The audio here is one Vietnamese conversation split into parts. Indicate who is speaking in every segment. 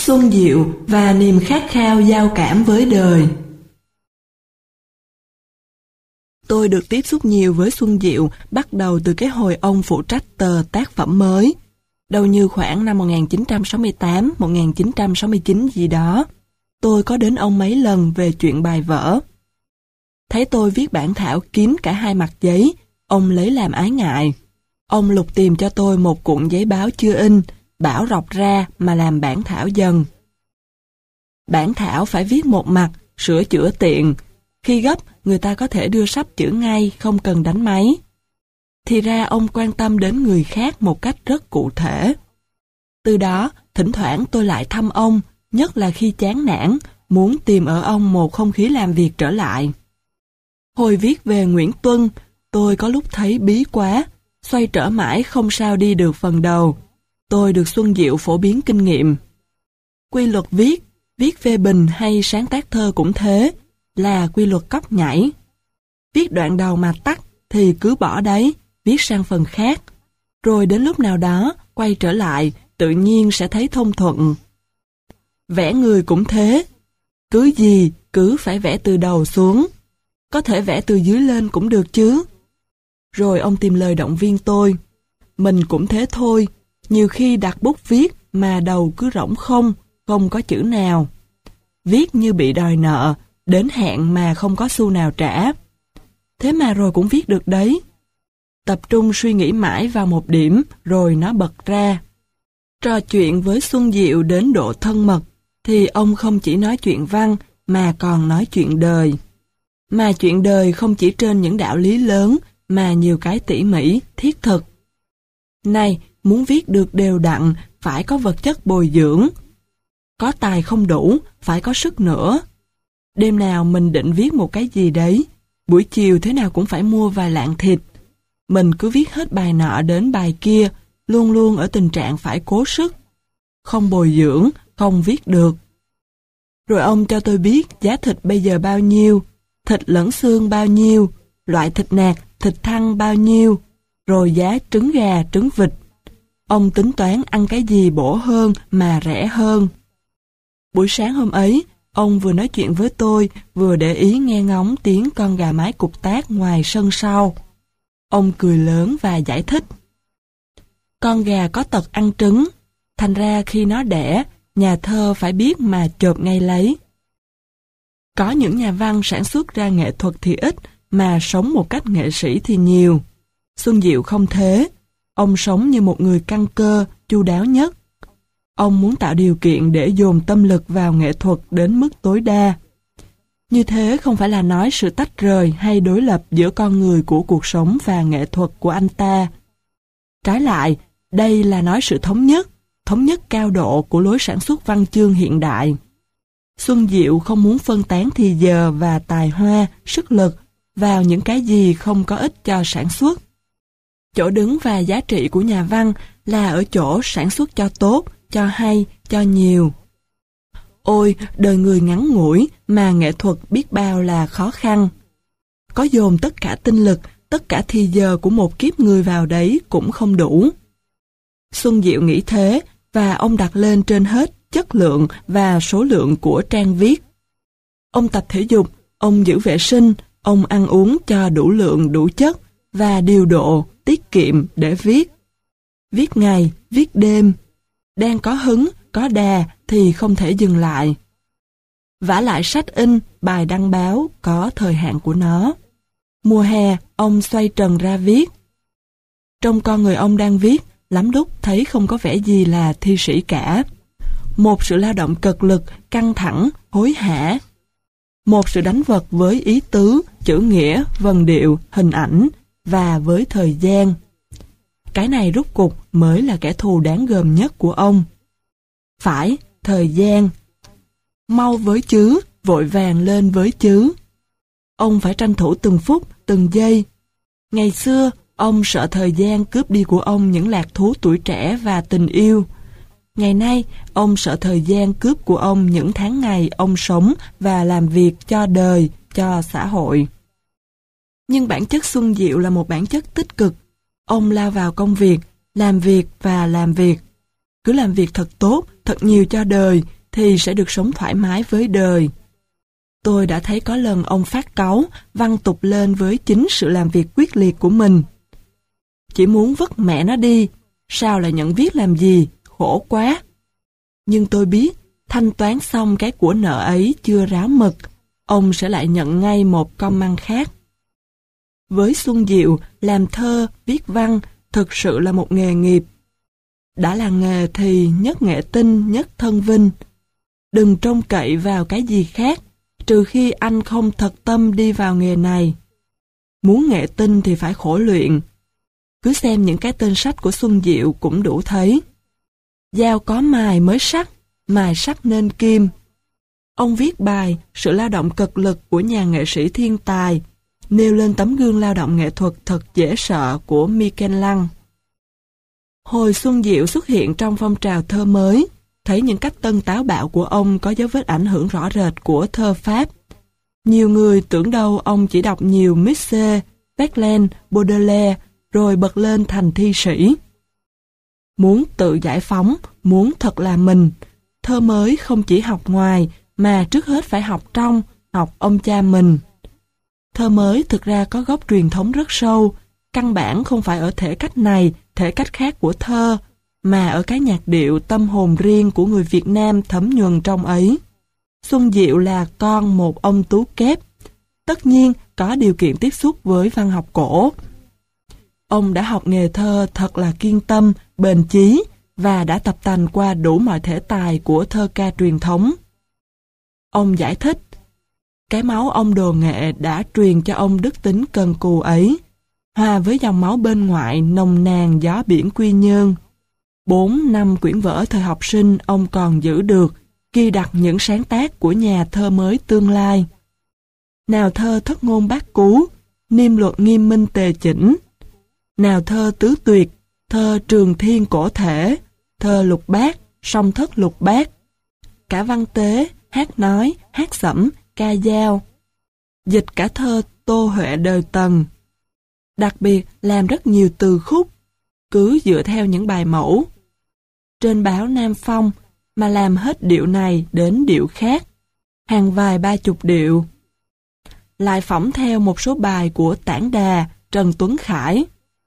Speaker 1: Xuân diệu và niềm khát khao giao cảm với đời. Tôi được tiếp xúc nhiều với Xuân Diệu bắt đầu từ cái hồi ông phụ trách tờ Tác Phẩm Mới, đâu như khoảng năm 1968, 1969 gì đó. Tôi có đến ông mấy lần về chuyện bài vở. Thấy tôi viết bản thảo kín cả 2 mặt giấy, ông lấy làm ái ngại. Ông lục tìm cho tôi một cuộn giấy báo chưa in, bảo rọc ra mà làm bản thảo dần. Bản thảo phải viết một mặt, sửa chữa tiện. Khi gấp, người ta có thể đưa sắp chữ ngay, không cần đánh máy. Thì ra ông quan tâm đến người khác một cách rất cụ thể. Từ đó, thỉnh thoảng tôi lại thăm ông, nhất là khi chán nản, muốn tìm ở ông một không khí làm việc trở lại. Hồi viết về Nguyễn Tuân, tôi có lúc thấy bí quá, xoay trở mãi không sao đi được phần đầu. Tôi được Xuân Diệu phổ biến kinh nghiệm. Quy luật viết phê bình hay sáng tác thơ cũng thế, là quy luật cóc nhảy. Viết đoạn đầu mà tắc thì cứ bỏ đấy, viết sang phần khác. Rồi đến lúc nào đó, quay trở lại, tự nhiên sẽ thấy thông thuận. Vẽ người cũng thế, cứ gì cứ phải vẽ từ đầu xuống. Có thể vẽ từ dưới lên cũng được chứ. Rồi ông tìm lời động viên tôi. Mình cũng thế thôi, nhiều khi đặt bút viết mà đầu cứ rỗng không có chữ nào. Viết như bị đòi nợ, đến hạn mà không có xu nào trả. Thế mà rồi cũng viết được đấy. Tập trung suy nghĩ mãi vào một điểm, rồi nó bật ra. Trò chuyện với Xuân Diệu đến độ thân mật, thì ông không chỉ nói chuyện văn, mà còn nói chuyện đời. Mà chuyện đời không chỉ trên những đạo lý lớn, mà nhiều cái tỉ mỉ, thiết thực. Này, muốn viết được đều đặn, phải có vật chất bồi dưỡng. Có tài không đủ, phải có sức nữa. Đêm nào mình định viết một cái gì đấy, buổi chiều thế nào cũng phải mua vài lạng thịt. Mình cứ viết hết bài nọ đến bài kia, luôn luôn ở tình trạng phải cố sức. Không bồi dưỡng, không viết được. Rồi ông cho tôi biết giá thịt bây giờ bao nhiêu, thịt lẫn xương bao nhiêu, loại thịt nạc, thịt thăn bao nhiêu, rồi giá trứng gà, trứng vịt. Ông tính toán ăn cái gì bổ hơn mà rẻ hơn. Buổi sáng hôm ấy, ông vừa nói chuyện với tôi, vừa để ý nghe ngóng tiếng con gà mái cục tác ngoài sân sau. Ông cười lớn và giải thích. Con gà có tật ăn trứng, thành ra khi nó đẻ, nhà thơ phải biết mà chộp ngay lấy. Có những nhà văn sản xuất ra nghệ thuật thì ít, mà sống một cách nghệ sĩ thì nhiều. Xuân Diệu không thế. Ông sống như một người căn cơ, chu đáo nhất. Ông muốn tạo điều kiện để dồn tâm lực vào nghệ thuật đến mức tối đa. Như thế không phải là nói sự tách rời hay đối lập giữa con người của cuộc sống và nghệ thuật của anh ta. Trái lại, đây là nói sự thống nhất cao độ của lối sản xuất văn chương hiện đại. Xuân Diệu không muốn phân tán thì giờ và tài hoa, sức lực vào những cái gì không có ích cho sản xuất. Chỗ đứng và giá trị của nhà văn là ở chỗ sản xuất cho tốt, cho hay, cho nhiều. Ôi, đời người ngắn ngủi mà nghệ thuật biết bao là khó khăn. Có dồn tất cả tinh lực, tất cả thì giờ của một kiếp người vào đấy cũng không đủ. Xuân Diệu nghĩ thế, và ông đặt lên trên hết chất lượng và số lượng của trang viết. Ông tập thể dục, ông giữ vệ sinh, ông ăn uống cho đủ lượng đủ chất và điều độ, tiết kiệm để viết. Viết ngày, viết đêm. Đang có hứng, có đà thì không thể dừng lại. Vả lại sách in, bài đăng báo có thời hạn của nó. Mùa hè, ông xoay trần ra viết. Trong con người ông đang viết, lắm lúc thấy không có vẻ gì là thi sĩ cả. Một sự lao động cực lực, căng thẳng, hối hả. Một sự đánh vật với ý tứ, chữ nghĩa, vần điệu, hình ảnh và với thời gian. Cái này rút cục mới là kẻ thù đáng gờm nhất của ông. Phải, thời gian. Mau với chứ, vội vàng lên với chứ. Ông phải tranh thủ từng phút, từng giây. Ngày xưa, ông sợ thời gian cướp đi của ông những lạc thú tuổi trẻ và tình yêu. Ngày nay, ông sợ thời gian cướp của ông những tháng ngày ông sống và làm việc cho đời, cho xã hội. Nhưng bản chất Xuân Diệu là một bản chất tích cực. Ông lao vào công việc, làm việc và làm việc. Cứ làm việc thật tốt, thật nhiều cho đời, thì sẽ được sống thoải mái với đời. Tôi đã thấy có lần ông phát cáu, văng tục lên với chính sự làm việc quyết liệt của mình. Chỉ muốn vứt mẹ nó đi, sao lại nhận viết làm gì, khổ quá. Nhưng tôi biết, thanh toán xong cái của nợ ấy chưa ráo mực, ông sẽ lại nhận ngay một con măng khác. Với Xuân Diệu, làm thơ, viết văn thực sự là một nghề nghiệp. Đã là nghề thì nhất nghệ tinh, nhất thân vinh. Đừng trông cậy vào cái gì khác, trừ khi anh không thật tâm đi vào nghề này. Muốn nghệ tinh thì phải khổ luyện. Cứ xem những cái tên sách của Xuân Diệu cũng đủ thấy. Dao có mài mới sắc, mài sắc nên kim. Ông viết bài sự lao động cực lực của nhà nghệ sĩ thiên tài, nêu lên tấm gương lao động nghệ thuật thật dễ sợ của Michelang. Hồi Xuân Diệu xuất hiện trong phong trào thơ mới, thấy những cách tân táo bạo của ông có dấu vết ảnh hưởng rõ rệt của thơ Pháp. Nhiều người tưởng đâu ông chỉ đọc nhiều Misse, Verlaine, Baudelaire, rồi bật lên thành thi sĩ. Muốn tự giải phóng, muốn thật là mình, thơ mới không chỉ học ngoài, mà trước hết phải học trong, học ông cha mình. Thơ mới thực ra có gốc truyền thống rất sâu, căn bản không phải ở thể cách này, thể cách khác của thơ, mà ở cái nhạc điệu tâm hồn riêng của người Việt Nam thấm nhuần trong ấy. Xuân Diệu là con một ông tú kép, tất nhiên có điều kiện tiếp xúc với văn học cổ. Ông đã học nghề thơ thật là kiên tâm, bền chí và đã tập tành qua đủ mọi thể tài của thơ ca truyền thống. Ông giải thích, cái máu ông đồ nghệ đã truyền cho ông đức tính cần cù ấy, hòa với dòng máu bên ngoại nồng nàn gió biển Quy Nhơn. 4 năm quyển vở thời học sinh ông còn giữ được, ghi đặt những sáng tác của nhà thơ mới tương lai. Nào thơ thất ngôn bát cú, niêm luật nghiêm minh tề chỉnh. Nào thơ tứ tuyệt, thơ trường thiên cổ thể, thơ lục bát, song thất lục bát. Cả văn tế, hát nói, hát sẩm, ca dao. Dịch cả thơ Tô Huệ đời Tần. Đặc biệt làm rất nhiều từ khúc, cứ dựa theo những bài mẫu. Trên báo Nam Phong mà làm hết điệu này đến điệu khác, hàng vài 30 điệu. Lại phỏng theo một số bài của Tản Đà, Trần Tuấn Khải,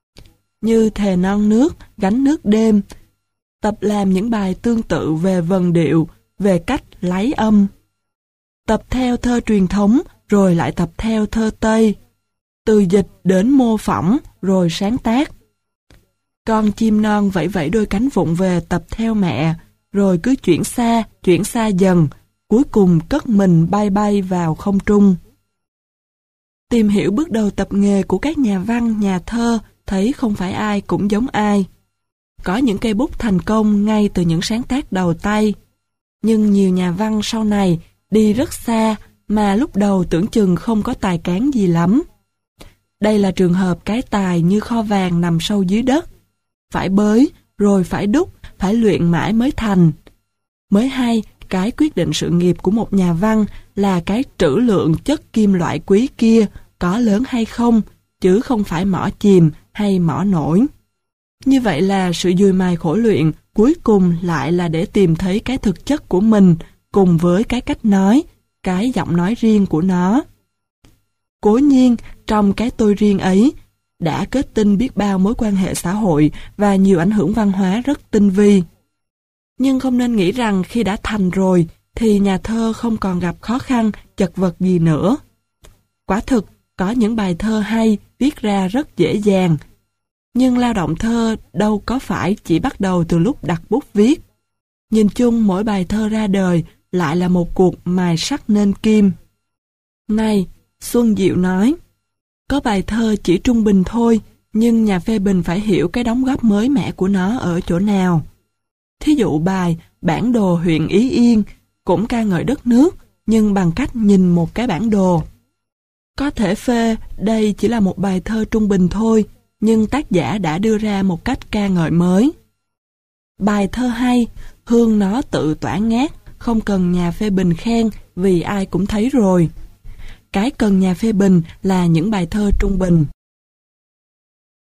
Speaker 1: như Thề Non Nước, Gánh Nước Đêm, tập làm những bài tương tự về vần điệu, về cách lấy âm. Tập theo thơ truyền thống, rồi lại tập theo thơ Tây, từ dịch đến mô phỏng, rồi sáng tác. Con chim non vẫy vẫy đôi cánh vụng về tập theo mẹ, rồi cứ chuyển xa dần, cuối cùng cất mình bay bay vào không trung. Tìm hiểu bước đầu tập nghề của các nhà văn, nhà thơ, thấy không phải ai cũng giống ai. Có những cây bút thành công ngay từ những sáng tác đầu tay, nhưng nhiều nhà văn sau này đi rất xa mà lúc đầu tưởng chừng không có tài cán gì lắm. Đây là trường hợp cái tài như kho vàng nằm sâu dưới đất. Phải bới, rồi phải đúc, phải luyện mãi mới thành. Mới hay, cái quyết định sự nghiệp của một nhà văn là cái trữ lượng chất kim loại quý kia có lớn hay không, chứ không phải mỏ chìm hay mỏ nổi. Như vậy là sự dùi mài khổ luyện cuối cùng lại là để tìm thấy cái thực chất của mình cùng với cái cách nói, cái giọng nói riêng của nó. Cố nhiên, trong cái tôi riêng ấy, đã kết tinh biết bao mối quan hệ xã hội và nhiều ảnh hưởng văn hóa rất tinh vi. Nhưng không nên nghĩ rằng khi đã thành rồi thì nhà thơ không còn gặp khó khăn, chật vật gì nữa. Quả thực, có những bài thơ hay viết ra rất dễ dàng. Nhưng lao động thơ đâu có phải chỉ bắt đầu từ lúc đặt bút viết. Nhìn chung mỗi bài thơ ra đời lại là một cuộc mài sắt nên kim. Này, Xuân Diệu nói, có bài thơ chỉ trung bình thôi, nhưng nhà phê bình phải hiểu cái đóng góp mới mẻ của nó ở chỗ nào. Thí dụ bài Bản đồ huyện Ý Yên cũng ca ngợi đất nước, nhưng bằng cách nhìn một cái bản đồ. Có thể phê đây chỉ là một bài thơ trung bình thôi, nhưng tác giả đã đưa ra một cách ca ngợi mới. Bài thơ hay, hương nó tự tỏa ngát, không cần nhà phê bình khen vì ai cũng thấy rồi. Cái cần nhà phê bình là những bài thơ trung bình.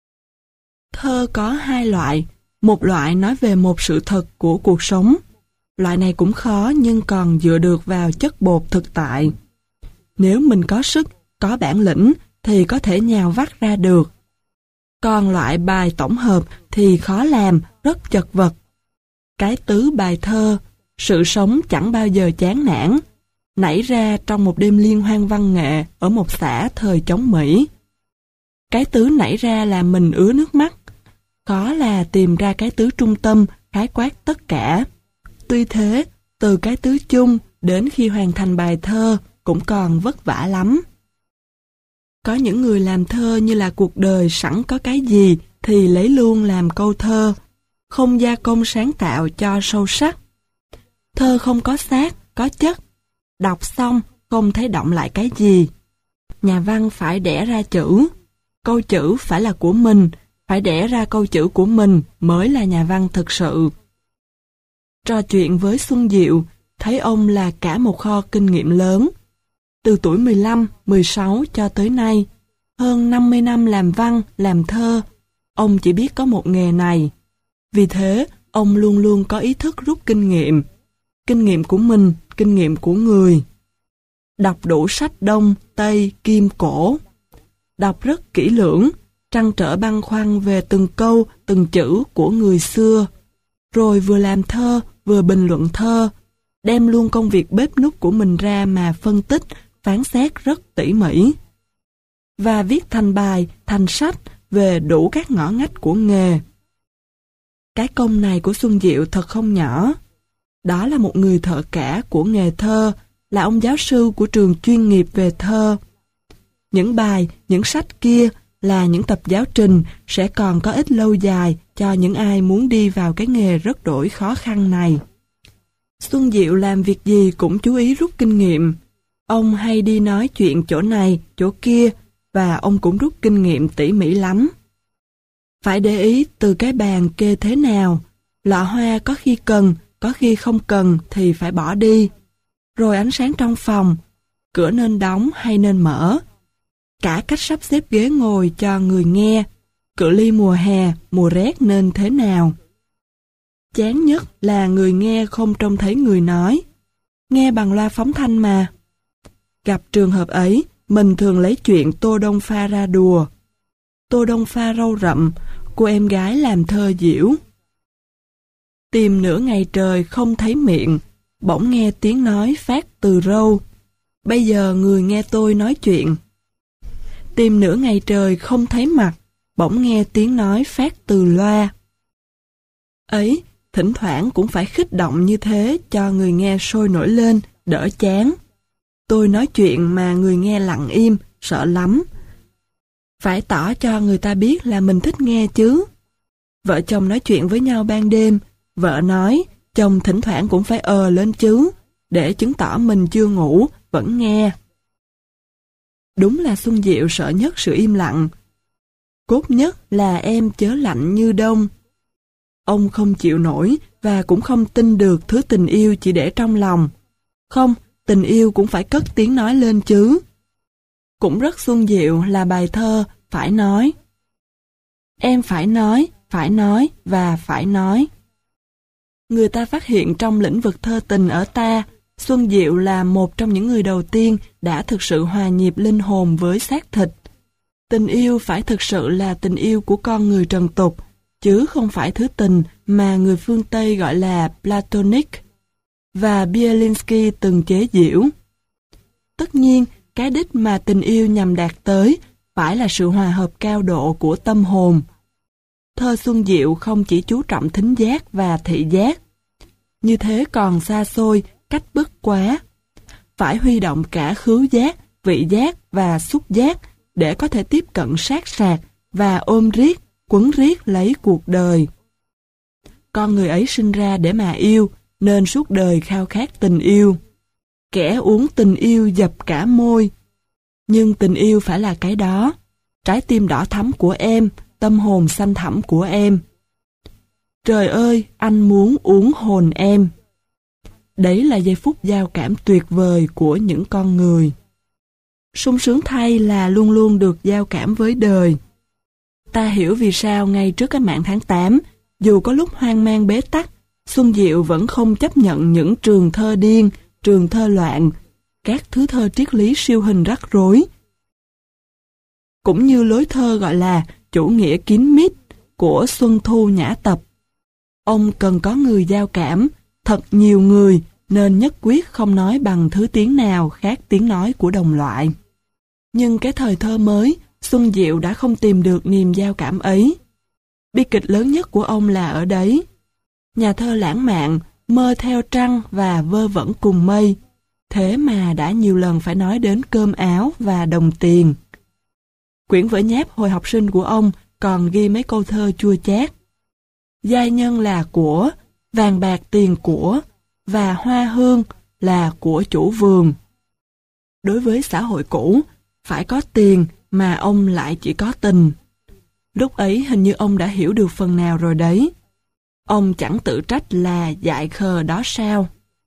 Speaker 1: Thơ có hai loại, một loại nói về một sự thật của cuộc sống, Loại này cũng khó nhưng còn dựa được vào chất bột thực tại. Nếu mình có sức, có bản lĩnh thì có thể nhào vắt ra được. Còn loại bài tổng hợp thì khó làm, rất chật vật. Cái tứ bài thơ, sự sống chẳng bao giờ chán nản, nảy ra trong một đêm liên hoan văn nghệ ở một xã thời chống Mỹ. Cái tứ nảy ra làm mình ứa nước mắt. Khó là tìm ra cái tứ trung tâm, khái quát tất cả. Tuy thế, từ cái tứ chung đến khi hoàn thành bài thơ cũng còn vất vả lắm. Có những người làm thơ như là cuộc đời sẵn có cái gì thì lấy luôn làm câu thơ, không gia công sáng tạo cho sâu sắc. Thơ không có xác, có chất. Đọc xong không thấy động lại cái gì. Nhà văn phải đẻ ra chữ. Câu chữ phải là của mình, phải đẻ ra câu chữ của mình mới là nhà văn thực sự. Trò chuyện với Xuân Diệu, thấy ông là cả một kho kinh nghiệm lớn. Từ tuổi 15, 16 cho tới nay, hơn 50 năm làm văn, làm thơ, ông chỉ biết có một nghề này. Vì thế, ông luôn luôn có ý thức rút kinh nghiệm của mình, kinh nghiệm của người. Đọc đủ sách Đông, Tây, Kim, Cổ. Đọc rất kỹ lưỡng, trăn trở băn khoăn về từng câu, từng chữ của người xưa. Rồi vừa làm thơ, vừa bình luận thơ, đem luôn công việc bếp núc của mình ra mà phân tích, phán xét rất tỉ mỉ. Và viết thành bài, thành sách về đủ các ngõ ngách của nghề. Cái công này của Xuân Diệu thật không nhỏ. Đó là một người thợ cả của nghề thơ, là ông giáo sư của trường chuyên nghiệp về thơ. Những bài, những sách kia là những tập giáo trình sẽ còn có ích lâu dài cho những ai muốn đi vào cái nghề rất đổi khó khăn này. Xuân Diệu làm việc gì cũng chú ý rút kinh nghiệm. Ông hay đi nói chuyện chỗ này, chỗ kia, và ông cũng rút kinh nghiệm tỉ mỉ lắm. Phải để ý từ cái bàn kê thế nào, lọ hoa có khi cần, có khi không cần thì phải bỏ đi. Rồi ánh sáng trong phòng, cửa nên đóng hay nên mở. Cả cách sắp xếp ghế ngồi cho người nghe, cự ly mùa hè, mùa rét nên thế nào. Chán nhất là người nghe không trông thấy người nói. Nghe bằng loa phóng thanh mà. Gặp trường hợp ấy, mình thường lấy chuyện Tô Đông Pha ra đùa. Tô Đông Pha râu rậm, cô em gái làm thơ diễu. Tìm nửa ngày trời không thấy miệng, bỗng nghe tiếng nói phát từ râu. Bây giờ người nghe tôi nói chuyện. Tìm nửa ngày trời không thấy mặt, bỗng nghe tiếng nói phát từ loa. Ấy, thỉnh thoảng cũng phải khích động như thế cho người nghe sôi nổi lên, đỡ chán. Tôi nói chuyện mà người nghe lặng im, sợ lắm. Phải tỏ cho người ta biết là mình thích nghe chứ. Vợ chồng nói chuyện với nhau ban đêm, vợ nói, chồng thỉnh thoảng cũng phải lên chứ, để chứng tỏ mình chưa ngủ, vẫn nghe. Đúng là Xuân Diệu sợ nhất sự im lặng. Cốt nhất là em chớ lạnh như đông. Ông không chịu nổi và cũng không tin được thứ tình yêu chỉ để trong lòng. Không, tình yêu cũng phải cất tiếng nói lên chứ. Cũng rất Xuân Diệu là bài thơ phải nói. Em phải nói và phải nói. Người ta phát hiện trong lĩnh vực thơ tình ở ta, Xuân Diệu là một trong những người đầu tiên đã thực sự hòa nhịp linh hồn với xác thịt. Tình yêu phải thực sự là tình yêu của con người trần tục, chứ không phải thứ tình mà người phương Tây gọi là Platonic, và Bielinski từng chế giễu. Tất nhiên, cái đích mà tình yêu nhằm đạt tới phải là sự hòa hợp cao độ của tâm hồn. Thơ Xuân Diệu không chỉ chú trọng thính giác và thị giác. Như thế còn xa xôi, cách bức quá. Phải huy động cả khứu giác, vị giác và xúc giác để có thể tiếp cận sát sạc và ôm riết, quấn riết lấy cuộc đời. Con người ấy sinh ra để mà yêu, nên suốt đời khao khát tình yêu. Kẻ uống tình yêu dập cả môi. Nhưng tình yêu phải là cái đó, trái tim đỏ thắm của em, tâm hồn xanh thẳm của em. Trời ơi, anh muốn uống hồn em. Đấy là giây phút giao cảm tuyệt vời của những con người. Sung sướng thay là luôn luôn được giao cảm với đời. Ta hiểu vì sao ngay trước cách mạng tháng 8, dù có lúc hoang mang bế tắc, Xuân Diệu vẫn không chấp nhận những trường thơ điên, trường thơ loạn, các thứ thơ triết lý siêu hình rắc rối, cũng như lối thơ gọi là chủ nghĩa kín mít của Xuân Thu Nhã Tập. Ông cần có người giao cảm, thật nhiều người, nên nhất quyết không nói bằng thứ tiếng nào khác tiếng nói của đồng loại. Nhưng cái thời thơ mới, Xuân Diệu đã không tìm được niềm giao cảm ấy. Bi kịch lớn nhất của ông là ở đấy. Nhà thơ lãng mạn, mơ theo trăng và vơ vẩn cùng mây, thế mà đã nhiều lần phải nói đến cơm áo và đồng tiền. Quyển vở nháp hồi học sinh của ông còn ghi mấy câu thơ chua chát. Giai nhân là của, vàng bạc tiền của, và hoa hương là của chủ vườn. Đối với xã hội cũ, phải có tiền mà ông lại chỉ có tình. Lúc ấy hình như ông đã hiểu được phần nào rồi đấy. Ông chẳng tự trách là dại khờ đó sao.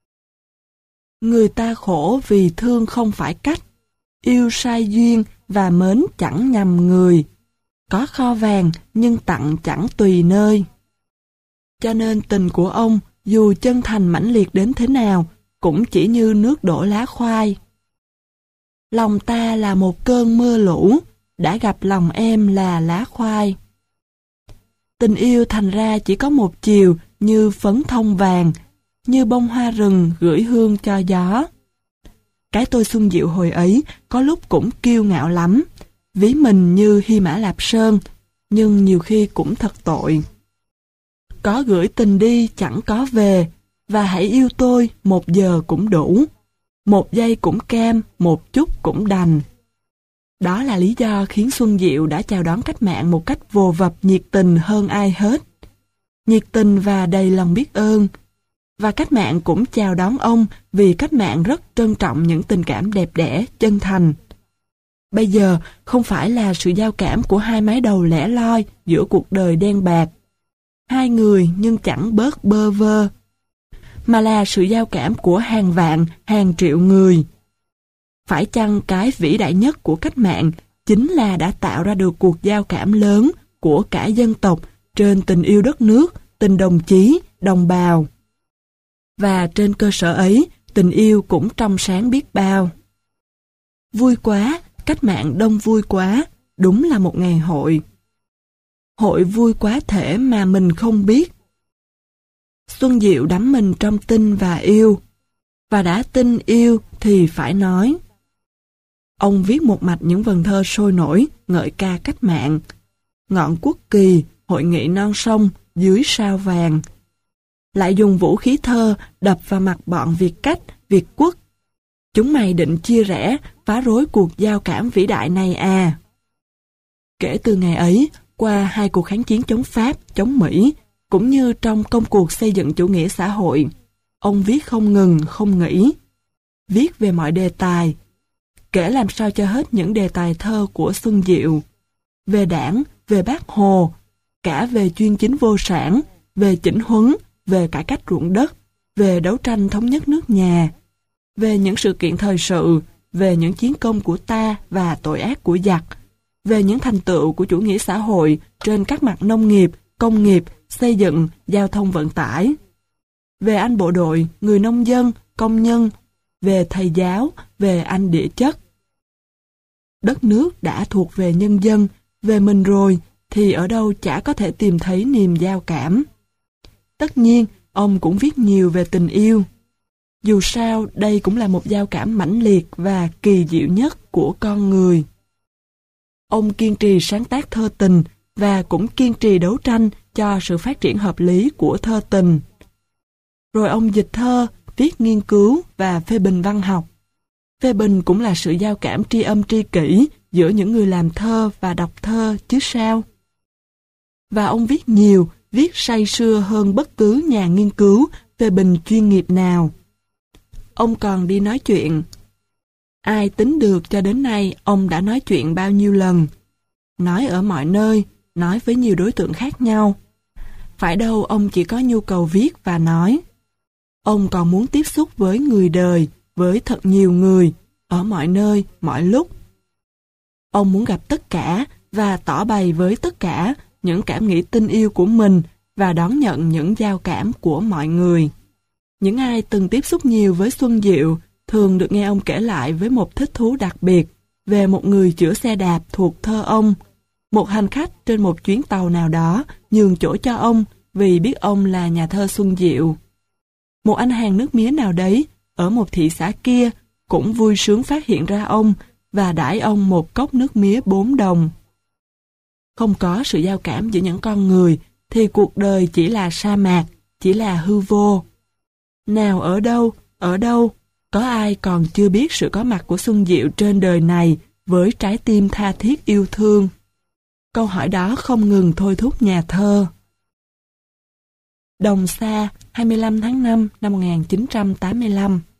Speaker 1: Người ta khổ vì thương không phải cách, yêu sai duyên và mến chẳng nhầm người. Có kho vàng nhưng tặng chẳng tùy nơi. Cho nên tình của ông dù chân thành mãnh liệt đến thế nào cũng chỉ như nước đổ lá khoai. Lòng ta là một cơn mưa lũ, đã gặp lòng em là lá khoai. Tình yêu thành ra chỉ có một chiều như phấn thông vàng, như bông hoa rừng gửi hương cho gió. Cái tôi Xuân Diệu hồi ấy có lúc cũng kiêu ngạo lắm, ví mình như Hy Mã Lạp Sơn, nhưng nhiều khi cũng thật tội. Có gửi tình đi chẳng có về, và hãy yêu tôi 1 giờ cũng đủ, 1 giây cũng cam, 1 chút cũng đành. Đó là lý do khiến Xuân Diệu đã chào đón cách mạng một cách vồ vập nhiệt tình hơn ai hết. Nhiệt tình và đầy lòng biết ơn. Và cách mạng cũng chào đón ông vì cách mạng rất trân trọng những tình cảm đẹp đẽ, chân thành. Bây giờ không phải là sự giao cảm của hai mái đầu lẻ loi giữa cuộc đời đen bạc. Hai người nhưng chẳng bớt bơ vơ. Mà là sự giao cảm của hàng vạn, hàng triệu người. Phải chăng cái vĩ đại nhất của cách mạng chính là đã tạo ra được cuộc giao cảm lớn của cả dân tộc trên tình yêu đất nước, tình đồng chí, đồng bào. Và trên cơ sở ấy, tình yêu cũng trong sáng biết bao. Vui quá, cách mạng đông vui quá, đúng là một ngày hội. Hội vui quá thể mà mình không biết. Xuân Diệu đắm mình trong tin và yêu. Và đã tin yêu thì phải nói. Ông viết một mạch những vần thơ sôi nổi, ngợi ca cách mạng. Ngọn quốc kỳ, hội nghị non sông, dưới sao vàng. Lại dùng vũ khí thơ đập vào mặt bọn Việt cách, Việt quốc. Chúng mày định chia rẽ, phá rối cuộc giao cảm vĩ đại này à. Kể từ ngày ấy, qua 2 cuộc kháng chiến chống Pháp, chống Mỹ, cũng như trong công cuộc xây dựng chủ nghĩa xã hội, ông viết không ngừng, không nghỉ. Viết về mọi đề tài, kể làm sao cho hết những đề tài thơ của Xuân Diệu. Về Đảng, về Bác Hồ, cả về chuyên chính vô sản, về chỉnh huấn, về cải cách ruộng đất, về đấu tranh thống nhất nước nhà, về những sự kiện thời sự, về những chiến công của ta và tội ác của giặc, về những thành tựu của chủ nghĩa xã hội trên các mặt nông nghiệp, công nghiệp, xây dựng, giao thông vận tải, về anh bộ đội, người nông dân, công nhân, về thầy giáo, về anh địa chất. Đất nước đã thuộc về nhân dân, về mình rồi, thì ở đâu chả có thể tìm thấy niềm giao cảm. Tất nhiên, ông cũng viết nhiều về tình yêu. Dù sao, đây cũng là một giao cảm mãnh liệt và kỳ diệu nhất của con người. Ông kiên trì sáng tác thơ tình và cũng kiên trì đấu tranh cho sự phát triển hợp lý của thơ tình. Rồi ông dịch thơ, viết nghiên cứu và phê bình văn học. Phê bình cũng là sự giao cảm tri âm tri kỷ giữa những người làm thơ và đọc thơ chứ sao. Và ông viết nhiều, viết say sưa hơn bất cứ nhà nghiên cứu, phê bình chuyên nghiệp nào. Ông còn đi nói chuyện. Ai tính được cho đến nay ông đã nói chuyện bao nhiêu lần. Nói ở mọi nơi, nói với nhiều đối tượng khác nhau. Phải đâu ông chỉ có nhu cầu viết và nói. Ông còn muốn tiếp xúc với người đời, với thật nhiều người, ở mọi nơi, mọi lúc. Ông muốn gặp tất cả và tỏ bày với tất cả những cảm nghĩ tình yêu của mình và đón nhận những giao cảm của mọi người. Những ai từng tiếp xúc nhiều với Xuân Diệu thường được nghe ông kể lại với một thích thú đặc biệt về một người chữa xe đạp thuộc thơ ông. Một hành khách trên một chuyến tàu nào đó nhường chỗ cho ông vì biết ông là nhà thơ Xuân Diệu. Một anh hàng nước mía nào đấy ở một thị xã kia cũng vui sướng phát hiện ra ông và đãi ông một cốc nước mía 4 đồng. Không có sự giao cảm giữa những con người thì cuộc đời chỉ là sa mạc, chỉ là hư vô. Nào ở đâu, có ai còn chưa biết sự có mặt của Xuân Diệu trên đời này với trái tim tha thiết yêu thương? Câu hỏi đó không ngừng thôi thúc nhà thơ. Đồng Sa, 25 tháng 5 năm 1985.